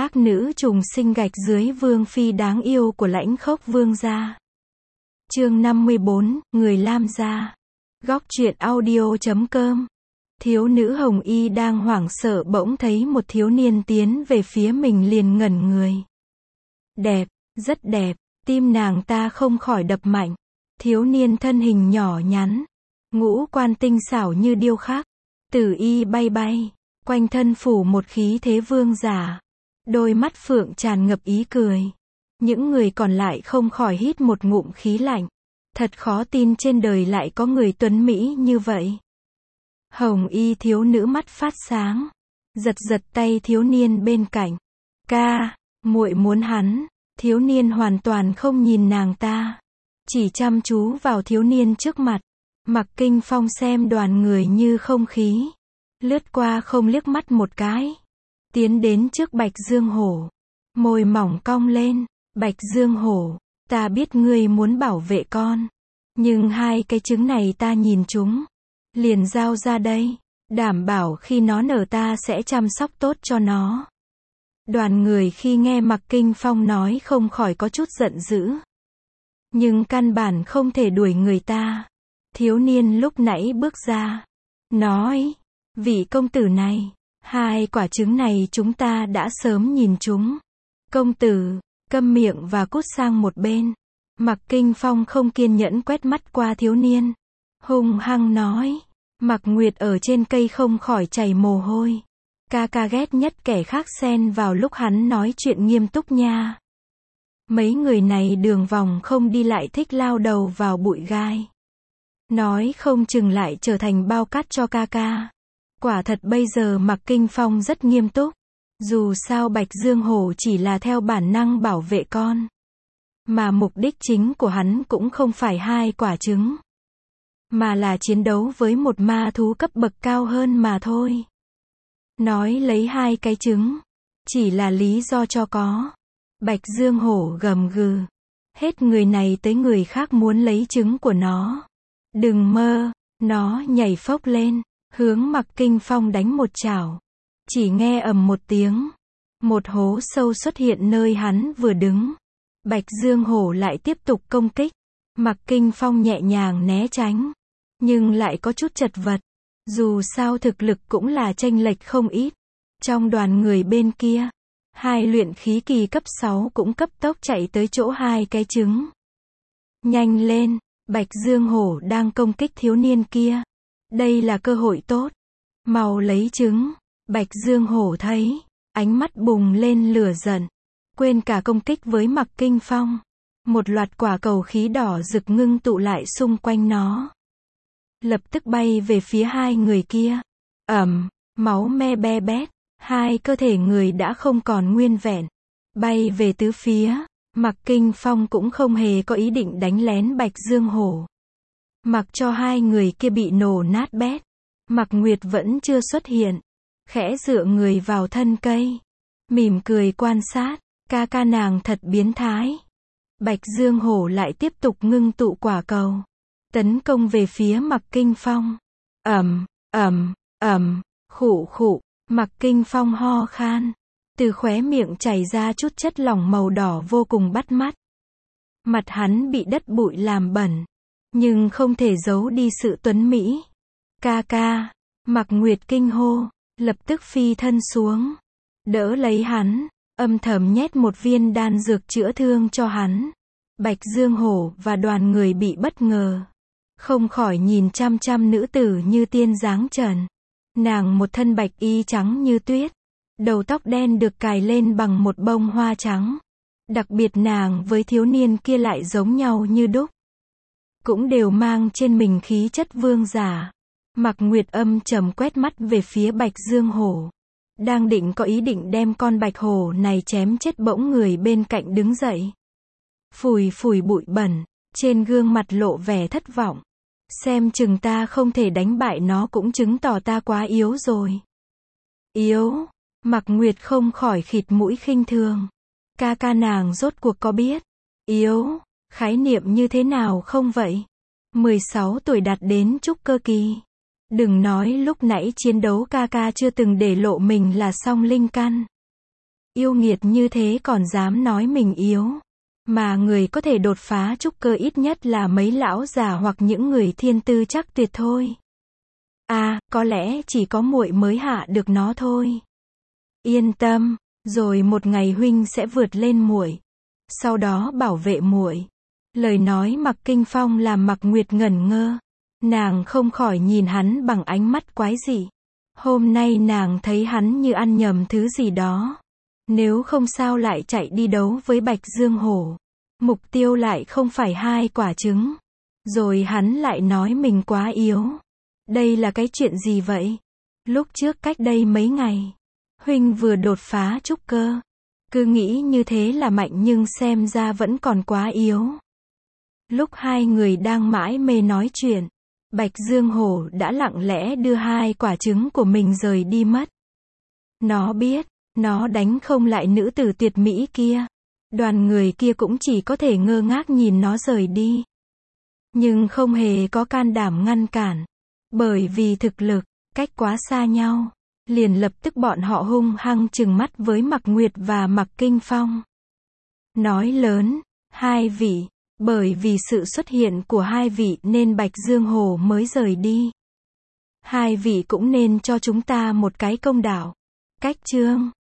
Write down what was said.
Các nữ trùng sinh gạch dưới vương phi đáng yêu của Lãnh Khốc Vương gia. Chương 54, Người Lam gia. Góc truyện audio.com. Thiếu nữ hồng y đang hoảng sợ bỗng thấy một thiếu niên tiến về phía mình liền ngẩn người. Đẹp, rất đẹp, tim nàng ta không khỏi đập mạnh. Thiếu niên thân hình nhỏ nhắn, ngũ quan tinh xảo như điêu khắc, tử y bay bay, quanh thân phủ một khí thế vương giả. Đôi mắt phượng tràn ngập ý cười. Những người còn lại không khỏi hít một ngụm khí lạnh. Thật khó tin trên đời lại có người tuấn mỹ như vậy. Hồng y thiếu nữ mắt phát sáng, giật giật tay thiếu niên bên cạnh. Ca, muội muốn hắn. Thiếu niên hoàn toàn không nhìn nàng ta, chỉ chăm chú vào thiếu niên trước mặt. Mặc Kinh Phong xem đoàn người như không khí, lướt qua không liếc mắt một cái. Tiến đến trước Bạch Dương Hổ, môi mỏng cong lên. Bạch Dương Hổ, ta biết ngươi muốn bảo vệ con, nhưng hai cái trứng này ta nhìn chúng, liền giao ra đây, đảm bảo khi nó nở ta sẽ chăm sóc tốt cho nó. Đoàn người khi nghe Mặc Kinh Phong nói không khỏi có chút giận dữ, nhưng căn bản không thể đuổi người ta. Thiếu niên lúc nãy bước ra, nói, vị công tử này, hai quả trứng này chúng ta đã sớm nhìn chúng. Công tử, câm miệng và cút sang một bên. Mặc Kinh Phong không kiên nhẫn quét mắt qua thiếu niên, hung hăng nói. Mặc Nguyệt ở trên cây không khỏi chảy mồ hôi. Ca ca ghét nhất kẻ khác xen vào lúc hắn nói chuyện nghiêm túc nha. Mấy người này đường vòng không đi lại thích lao đầu vào bụi gai. Nói không chừng lại trở thành bao cát cho ca ca. Quả thật bây giờ Mặc Kinh Phong rất nghiêm túc. Dù sao Bạch Dương Hổ chỉ là theo bản năng bảo vệ con, mà mục đích chính của hắn cũng không phải hai quả trứng, mà là chiến đấu với một ma thú cấp bậc cao hơn mà thôi. Nói lấy hai cái trứng, chỉ là lý do cho có. Bạch Dương Hổ gầm gừ. Hết người này tới người khác muốn lấy trứng của nó. Đừng mơ. Nó nhảy phốc lên, hướng Mặc Kinh Phong đánh một chảo. Chỉ nghe ầm một tiếng, một hố sâu xuất hiện nơi hắn vừa đứng. Bạch Dương Hổ lại tiếp tục công kích. Mặc Kinh Phong nhẹ nhàng né tránh, nhưng lại có chút chật vật. Dù sao thực lực cũng là chênh lệch không ít. Trong đoàn người bên kia, hai luyện khí kỳ cấp 6 cũng cấp tốc chạy tới chỗ hai cái trứng. Nhanh lên, Bạch Dương Hổ đang công kích thiếu niên kia. Đây là cơ hội tốt. Mau lấy trứng. Bạch Dương Hổ thấy, ánh mắt bùng lên lửa giận, quên cả công kích với Mặc Kinh Phong. Một loạt quả cầu khí đỏ rực ngưng tụ lại xung quanh nó, lập tức bay về phía hai người kia. Máu me be bét, hai cơ thể người đã không còn nguyên vẹn, bay về tứ phía. Mặc Kinh Phong cũng không hề có ý định đánh lén Bạch Dương Hổ, mặc cho hai người kia bị nổ nát bét. Mặc Nguyệt vẫn chưa xuất hiện, khẽ dựa người vào thân cây, mỉm cười quan sát. Ca ca nàng thật biến thái. Bạch Dương Hổ lại tiếp tục ngưng tụ quả cầu, tấn công về phía Mặc Kinh Phong. Khụ khụ. Mặc Kinh Phong ho khan, từ khóe miệng chảy ra chút chất lỏng màu đỏ vô cùng bắt mắt. Mặt hắn bị đất bụi làm bẩn, nhưng không thể giấu đi sự tuấn mỹ. Ca ca. Mặc Nguyệt kinh hô, lập tức phi thân xuống, đỡ lấy hắn, âm thầm nhét một viên đan dược chữa thương cho hắn. Bạch Dương Hổ và đoàn người bị bất ngờ, không khỏi nhìn chăm chăm nữ tử như tiên dáng trần. Nàng một thân bạch y trắng như tuyết, đầu tóc đen được cài lên bằng một bông hoa trắng. Đặc biệt nàng với thiếu niên kia lại giống nhau như đúc, cũng đều mang trên mình khí chất vương giả. Mặc Nguyệt âm trầm quét mắt về phía Bạch Dương Hổ, đang định có ý định đem con bạch hổ này chém chết, bỗng người bên cạnh đứng dậy, phủi phủi bụi bẩn, trên gương mặt lộ vẻ thất vọng. Xem chừng ta không thể đánh bại nó cũng chứng tỏ ta quá yếu rồi. Yếu? Mặc Nguyệt không khỏi khịt mũi khinh thường. Ca ca nàng rốt cuộc có biết yếu khái niệm như thế nào không vậy? 16 tuổi đạt đến trúc cơ kỳ. Đừng nói lúc nãy chiến đấu ca ca chưa từng để lộ mình là song linh căn. Yêu nghiệt như thế còn dám nói mình yếu. Mà người có thể đột phá trúc cơ ít nhất là mấy lão già hoặc những người thiên tư chắc tuyệt thôi. À, có lẽ chỉ có muội mới hạ được nó thôi. Yên tâm, rồi một ngày huynh sẽ vượt lên muội. Sau đó bảo vệ muội. Lời nói Mạc Kinh Phong làm Mạc Nguyệt ngẩn ngơ. Nàng không khỏi nhìn hắn bằng ánh mắt quái dị. Hôm nay nàng thấy hắn như ăn nhầm thứ gì đó. Nếu không sao lại chạy đi đấu với Bạch Dương Hổ. Mục tiêu lại không phải 2 quả trứng. Rồi hắn lại nói mình quá yếu. Đây là cái chuyện gì vậy? Lúc trước cách đây mấy ngày, huynh vừa đột phá trúc cơ. Cứ nghĩ như thế là mạnh nhưng xem ra vẫn còn quá yếu. Lúc hai người đang mãi mê nói chuyện, Bạch Dương Hổ đã lặng lẽ đưa 2 quả trứng của mình rời đi mất. Nó biết, nó đánh không lại nữ tử tuyệt mỹ kia. Đoàn người kia cũng chỉ có thể ngơ ngác nhìn nó rời đi. Nhưng không hề có can đảm ngăn cản. Bởi vì thực lực, cách quá xa nhau. Liền lập tức bọn họ hung hăng trừng mắt với Mạc Nguyệt và Mạc Kinh Phong. Nói lớn, 2 vị, bởi vì sự xuất hiện của 2 vị nên Bạch Dương Hổ mới rời đi. 2 vị cũng nên cho chúng ta một cái công đạo. Cách chương